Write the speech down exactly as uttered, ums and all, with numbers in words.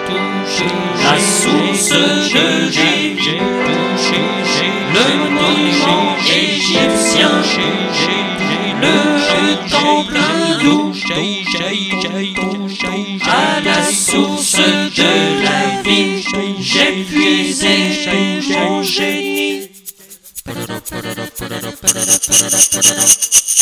la source de vie, le monument égyptien, le temple hindou, à la source de la vie, j'ai puisé mon génie.